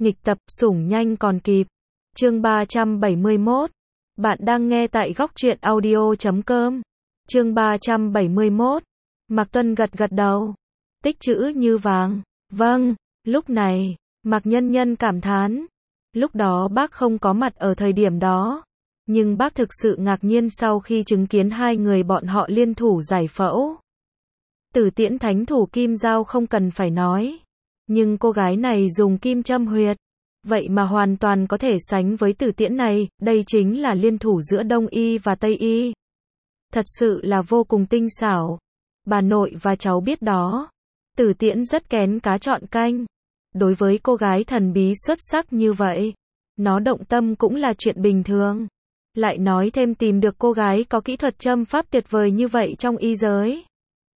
Nghịch tập, sủng nhanh còn kịp. Chương 371. Bạn đang nghe tại góc truyện audio.com. Chương 371. Mạc Tuân gật gật đầu. Tích trữ như vàng. Vâng. Lúc này, Mạc Nhân Nhân cảm thán. Lúc đó bác không có mặt ở thời điểm đó. Nhưng bác thực sự ngạc nhiên sau khi chứng kiến hai người bọn họ liên thủ giải phẫu. Tử Tiễn thánh thủ kim dao không cần phải nói. Nhưng cô gái này dùng kim châm huyệt. Vậy mà hoàn toàn có thể sánh với Tử Tiễn này, đây chính là liên thủ giữa Đông y và Tây y. Thật sự là vô cùng tinh xảo. Bà nội và cháu biết đó. Tử Tiễn rất kén cá chọn canh. Đối với cô gái thần bí xuất sắc như vậy, nó động tâm cũng là chuyện bình thường. Lại nói thêm tìm được cô gái có kỹ thuật châm pháp tuyệt vời như vậy trong y giới.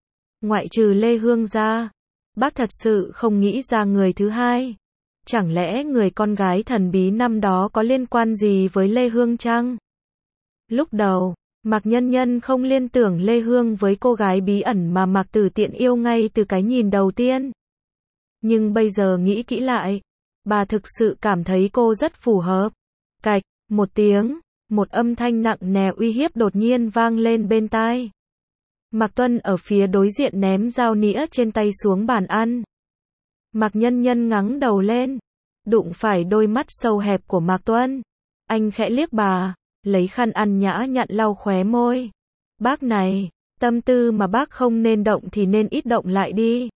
Ngoại trừ Lê Hương ra, bác thật sự không nghĩ ra người thứ hai. Chẳng lẽ người con gái thần bí năm đó có liên quan gì với Lê Hương chăng? Lúc đầu, Mạc Nhân Nhân không liên tưởng Lê Hương với cô gái bí ẩn mà Mạc Tử Tiễn yêu ngay từ cái nhìn đầu tiên. Nhưng bây giờ nghĩ kỹ lại, bà thực sự cảm thấy cô rất phù hợp. Cạch, một tiếng, một âm thanh nặng nề uy hiếp đột nhiên vang lên bên tai. Mạc Tuân ở phía đối diện ném dao nĩa trên tay xuống bàn ăn. Mạc Nhân Nhân ngẩng đầu lên, đụng phải đôi mắt sâu hẹp của Mạc Tuân. Anh khẽ liếc bà, lấy khăn ăn nhã nhặn lau khóe môi. Bác này, tâm tư mà bác không nên động thì nên ít động lại đi.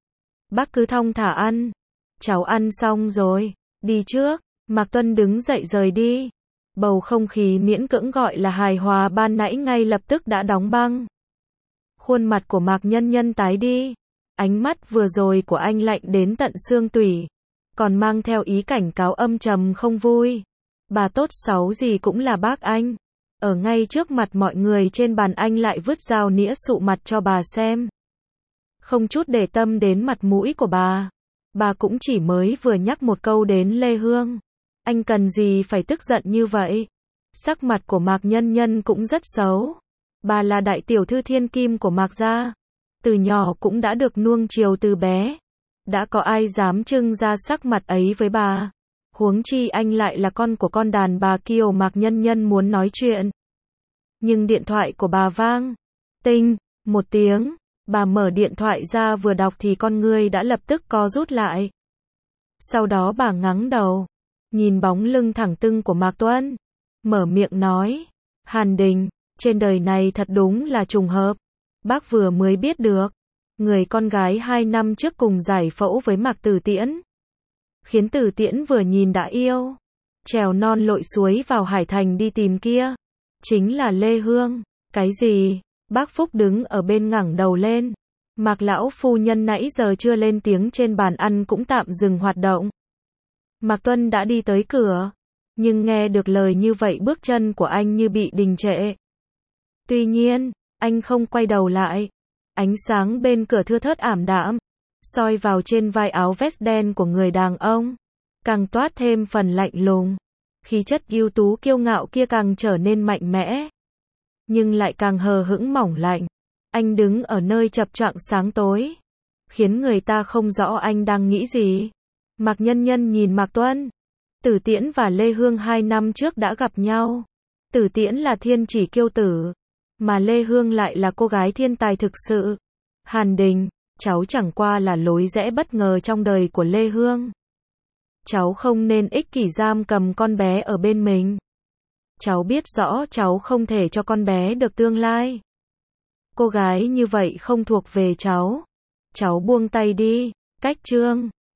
Bác cứ thong thả ăn. Cháu ăn xong rồi, đi trước. Mạc Tuân đứng dậy rời đi. Bầu không khí miễn cưỡng gọi là hài hòa ban nãy ngay lập tức đã đóng băng. Khuôn mặt của Mạc Nhân Nhân tái đi. Ánh mắt vừa rồi của anh lạnh đến tận xương tủy, còn mang theo ý cảnh cáo âm trầm không vui. Bà tốt xấu gì cũng là bác anh. Ở ngay trước mặt mọi người trên bàn anh lại vứt dao nĩa sụ mặt cho bà xem. Không chút để tâm đến mặt mũi của bà. Bà cũng chỉ mới vừa nhắc một câu đến Lê Hương. Anh cần gì phải tức giận như vậy? Sắc mặt của Mạc Nhân Nhân cũng rất xấu. Bà là đại tiểu thư thiên kim của Mạc gia. Từ nhỏ cũng đã được nuông chiều từ bé. Đã có ai dám trưng ra sắc mặt ấy với bà? Huống chi anh lại là con của con đàn bà kiều. Mạc Nhân Nhân muốn nói chuyện. Nhưng điện thoại của bà vang. Tinh, một tiếng. Bà mở điện thoại ra vừa đọc thì con ngươi đã lập tức co rút lại. Sau đó bà ngẩng đầu, nhìn bóng lưng thẳng tưng của Mạc Tuân. Mở miệng nói. Hàn Đình, trên đời này thật đúng là trùng hợp. Bác vừa mới biết được. Người con gái 2 năm trước cùng giải phẫu với Mạc Tử Tiễn. Khiến Tử Tiễn vừa nhìn đã yêu. Trèo non lội suối vào Hải Thành đi tìm kia. Chính là Lê Hương. Cái gì? Bác Phúc đứng ở bên ngẩng đầu lên. Mạc lão phu nhân nãy giờ chưa lên tiếng trên bàn ăn cũng tạm dừng hoạt động. Mạc Tuân đã đi tới cửa. Nhưng nghe được lời như vậy bước chân của anh như bị đình trệ. Tuy nhiên, anh không quay đầu lại. Ánh sáng bên cửa thưa thớt ảm đạm, soi vào trên vai áo vest đen của người đàn ông, càng toát thêm phần lạnh lùng. Khí chất ưu tú kiêu ngạo kia càng trở nên mạnh mẽ, nhưng lại càng hờ hững mỏng lạnh. Anh đứng ở nơi chập choạng sáng tối, khiến người ta không rõ anh đang nghĩ gì. Mạc Nhân Nhân nhìn Mạc Tuân. Tử Tiễn và Lê Hương 2 năm trước đã gặp nhau. Tử Tiễn là thiên chỉ kiêu tử, mà Lê Hương lại là cô gái thiên tài thực sự. Hàn Đình, cháu chẳng qua là lối rẽ bất ngờ trong đời của Lê Hương. Cháu không nên ích kỷ giam cầm con bé ở bên mình. Cháu biết rõ cháu không thể cho con bé được tương lai. Cô gái như vậy không thuộc về cháu. Cháu buông tay đi. Cách chương.